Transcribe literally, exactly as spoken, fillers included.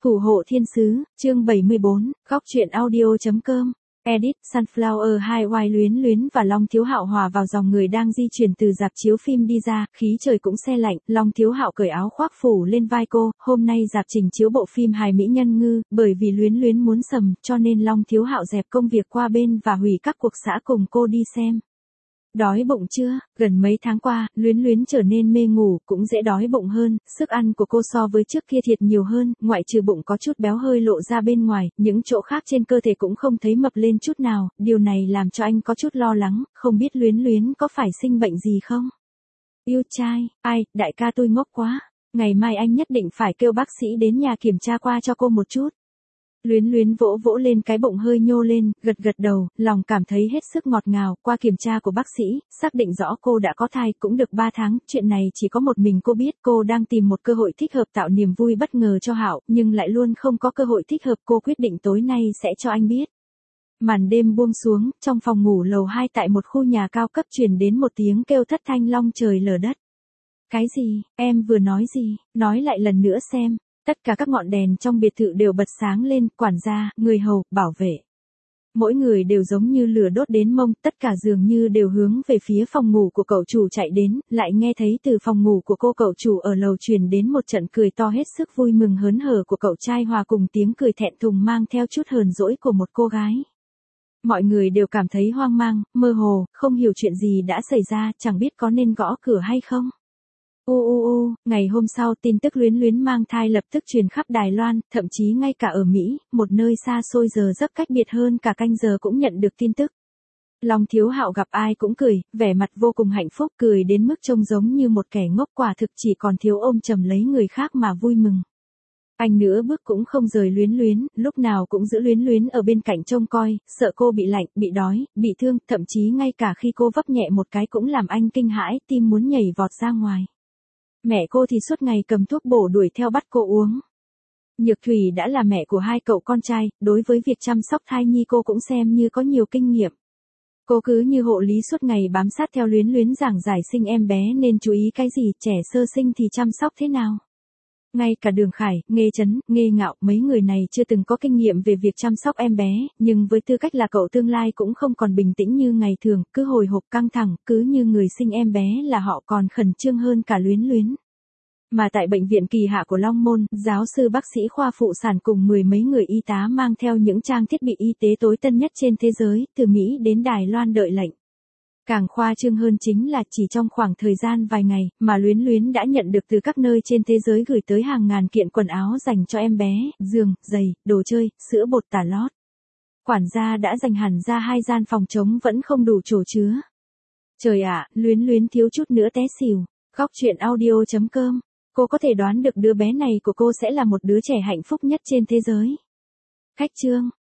Thủ hộ thiên sứ, chương bảy mươi bốn, góc truyện audio.com. Edit, Sunflower hai oai Luyến Luyến và Long Thiếu Hạo hòa vào dòng người đang di chuyển từ rạp chiếu phim đi ra, khí trời cũng se lạnh, Long Thiếu Hạo cởi áo khoác phủ lên vai cô, hôm nay rạp trình chiếu bộ phim hài mỹ nhân ngư, bởi vì Luyến Luyến muốn sầm, cho nên Long Thiếu Hạo dẹp công việc qua bên và hủy các cuộc xã cùng cô đi xem. Đói bụng chưa? Gần mấy tháng qua, Luyến Luyến trở nên mê ngủ, cũng dễ đói bụng hơn, sức ăn của cô so với trước kia thiệt nhiều hơn, ngoại trừ bụng có chút béo hơi lộ ra bên ngoài, những chỗ khác trên cơ thể cũng không thấy mập lên chút nào, điều này làm cho anh có chút lo lắng, không biết Luyến Luyến có phải sinh bệnh gì không? Yêu trai, ai, đại ca tôi ngốc quá, ngày mai anh nhất định phải kêu bác sĩ đến nhà kiểm tra qua cho cô một chút. Luyến Luyến vỗ vỗ lên cái bụng hơi nhô lên, gật gật đầu, lòng cảm thấy hết sức ngọt ngào, qua kiểm tra của bác sĩ, xác định rõ cô đã có thai cũng được ba tháng, chuyện này chỉ có một mình cô biết, cô đang tìm một cơ hội thích hợp tạo niềm vui bất ngờ cho Hạo, nhưng lại luôn không có cơ hội thích hợp, cô quyết định tối nay sẽ cho anh biết. Màn đêm buông xuống, trong phòng ngủ lầu hai tại một khu nhà cao cấp truyền đến một tiếng kêu thất thanh long trời lở đất. Cái gì, em vừa nói gì, nói lại lần nữa xem. Tất cả các ngọn đèn trong biệt thự đều bật sáng lên, quản gia, người hầu, bảo vệ. Mỗi người đều giống như lửa đốt đến mông, tất cả dường như đều hướng về phía phòng ngủ của cậu chủ chạy đến, lại nghe thấy từ phòng ngủ của cô cậu chủ ở lầu truyền đến một trận cười to hết sức vui mừng hớn hở của cậu trai hòa cùng tiếng cười thẹn thùng mang theo chút hờn dỗi của một cô gái. Mọi người đều cảm thấy hoang mang, mơ hồ, không hiểu chuyện gì đã xảy ra, chẳng biết có nên gõ cửa hay không. U u u, ngày hôm sau tin tức Luyến Luyến mang thai lập tức truyền khắp Đài Loan, thậm chí ngay cả ở Mỹ, một nơi xa xôi giờ giấc cách biệt hơn cả canh giờ cũng nhận được tin tức. Long Thiếu Hạo gặp ai cũng cười, vẻ mặt vô cùng hạnh phúc, cười đến mức trông giống như một kẻ ngốc, quả thực chỉ còn thiếu ôm chầm lấy người khác mà vui mừng. Anh nửa bước cũng không rời Luyến Luyến, lúc nào cũng giữ Luyến Luyến ở bên cạnh trông coi, sợ cô bị lạnh, bị đói, bị thương, thậm chí ngay cả khi cô vấp nhẹ một cái cũng làm anh kinh hãi, tim muốn nhảy vọt ra ngoài. Mẹ cô thì suốt ngày cầm thuốc bổ đuổi theo bắt cô uống. Nhược Thủy đã là mẹ của hai cậu con trai, đối với việc chăm sóc thai nhi cô cũng xem như có nhiều kinh nghiệm. Cô cứ như hộ lý suốt ngày bám sát theo Luyến Luyến giảng giải sinh em bé nên chú ý cái gì, trẻ sơ sinh thì chăm sóc thế nào. Ngay cả Đường Khải, Nghê Chấn, Nghê Ngạo, mấy người này chưa từng có kinh nghiệm về việc chăm sóc em bé, nhưng với tư cách là cậu tương lai cũng không còn bình tĩnh như ngày thường, cứ hồi hộp căng thẳng, cứ như người sinh em bé là họ còn khẩn trương hơn cả Luyến Luyến. Mà tại bệnh viện Kỳ Hạ của Long Môn, giáo sư bác sĩ khoa phụ sản cùng mười mấy người y tá mang theo những trang thiết bị y tế tối tân nhất trên thế giới, từ Mỹ đến Đài Loan đợi lệnh. Càng khoa trương hơn chính là chỉ trong khoảng thời gian vài ngày, mà Luyến Luyến đã nhận được từ các nơi trên thế giới gửi tới hàng ngàn kiện quần áo dành cho em bé, giường, giày, đồ chơi, sữa bột tả lót. Quản gia đã dành hẳn ra hai gian phòng trống vẫn không đủ chỗ chứa. Trời ạ, Luyến Luyến thiếu chút nữa té xỉu. Góc truyện audio.com. Cô có thể đoán được đứa bé này của cô sẽ là một đứa trẻ hạnh phúc nhất trên thế giới. Khách trương.